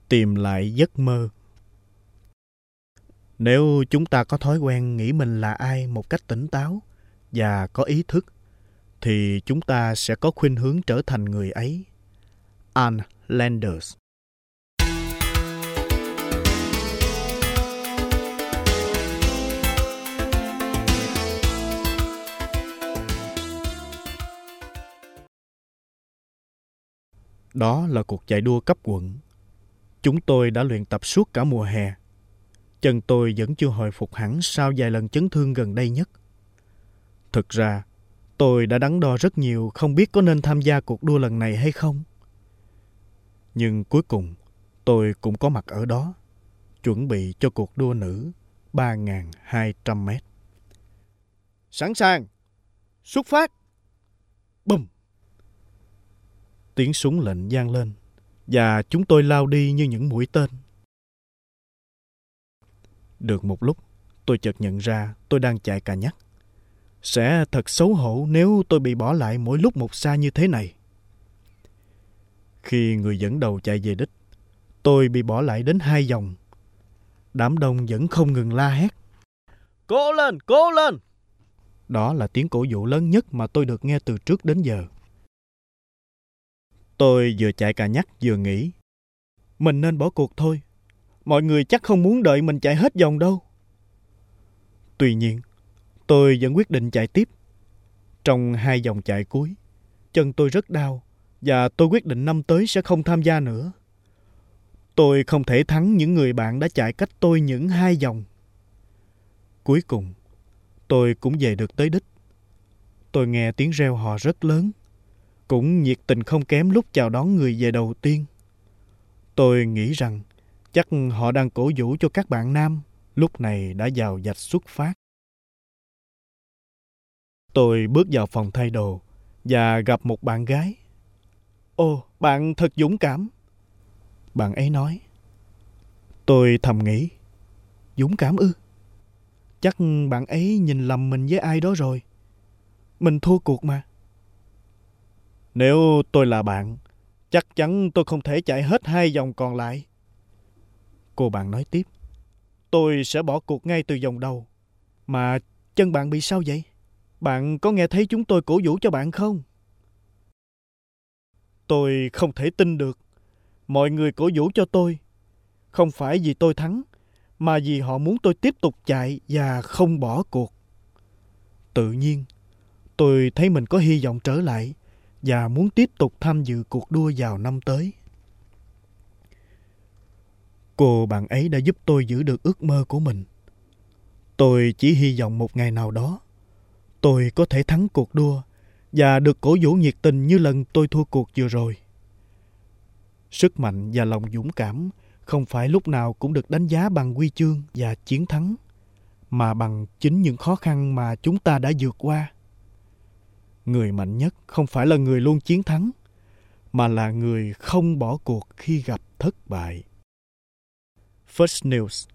Tìm lại giấc mơ. Nếu chúng ta có thói quen nghĩ mình là ai một cách tỉnh táo và có ý thức, thì chúng ta sẽ có khuynh hướng trở thành người ấy. Ann Landers. Đó là cuộc chạy đua cấp quận. Chúng tôi đã luyện tập suốt cả mùa hè. Chân tôi vẫn chưa hồi phục hẳn sau vài lần chấn thương gần đây nhất. Thực ra, tôi đã đắn đo rất nhiều không biết có nên tham gia cuộc đua lần này hay không. Nhưng cuối cùng, tôi cũng có mặt ở đó, chuẩn bị cho cuộc đua nữ 3.200 mét. Sẵn sàng! Xuất phát! Bùm! Tiếng súng lệnh vang lên, và chúng tôi lao đi như những mũi tên. Được một lúc, tôi chợt nhận ra tôi đang chạy cà nhắc. Sẽ thật xấu hổ nếu tôi bị bỏ lại mỗi lúc một xa như thế này. Khi người dẫn đầu chạy về đích, tôi bị bỏ lại đến 2 vòng. Đám đông vẫn không ngừng la hét. Cố lên, cố lên! Đó là tiếng cổ vũ lớn nhất mà tôi được nghe từ trước đến giờ. Tôi vừa chạy cà nhắc vừa nghĩ, mình nên bỏ cuộc thôi. Mọi người chắc không muốn đợi mình chạy hết vòng đâu. Tuy nhiên, tôi vẫn quyết định chạy tiếp. Trong 2 vòng chạy cuối, chân tôi rất đau và tôi quyết định năm tới sẽ không tham gia nữa. Tôi không thể thắng những người bạn đã chạy cách tôi những 2 vòng. Cuối cùng, tôi cũng về được tới đích. Tôi nghe tiếng reo hò rất lớn, cũng nhiệt tình không kém lúc chào đón người về đầu tiên. Tôi nghĩ rằng chắc họ đang cổ vũ cho các bạn nam lúc này đã vào vạch xuất phát. Tôi bước vào phòng thay đồ và gặp một bạn gái. Ồ, bạn thật dũng cảm, bạn ấy nói. Tôi thầm nghĩ, dũng cảm ư? Chắc bạn ấy nhìn lầm mình với ai đó rồi. Mình thua cuộc mà. Nếu tôi là bạn, chắc chắn tôi không thể chạy hết 2 vòng còn lại. Cô bạn nói tiếp. Tôi sẽ bỏ cuộc ngay từ vòng đầu. Mà chân bạn bị sao vậy? Bạn có nghe thấy chúng tôi cổ vũ cho bạn không? Tôi không thể tin được. Mọi người cổ vũ cho tôi. Không phải vì tôi thắng, mà vì họ muốn tôi tiếp tục chạy và không bỏ cuộc. Tự nhiên, tôi thấy mình có hy vọng trở lại và muốn tiếp tục tham dự cuộc đua vào năm tới. Cô bạn ấy đã giúp tôi giữ được ước mơ của mình. Tôi chỉ hy vọng một ngày nào đó, tôi có thể thắng cuộc đua và được cổ vũ nhiệt tình như lần tôi thua cuộc vừa rồi. Sức mạnh và lòng dũng cảm không phải lúc nào cũng được đánh giá bằng huy chương và chiến thắng, mà bằng chính những khó khăn mà chúng ta đã vượt qua. Người mạnh nhất không phải là người luôn chiến thắng, mà là người không bỏ cuộc khi gặp thất bại. First News.